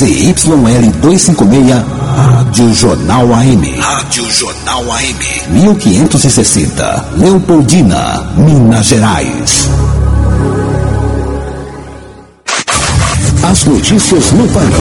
ZYL 256, Rádio Jornal AM. Rádio Jornal AM. 1560, Leopoldina, Minas Gerais. As notícias no Pan.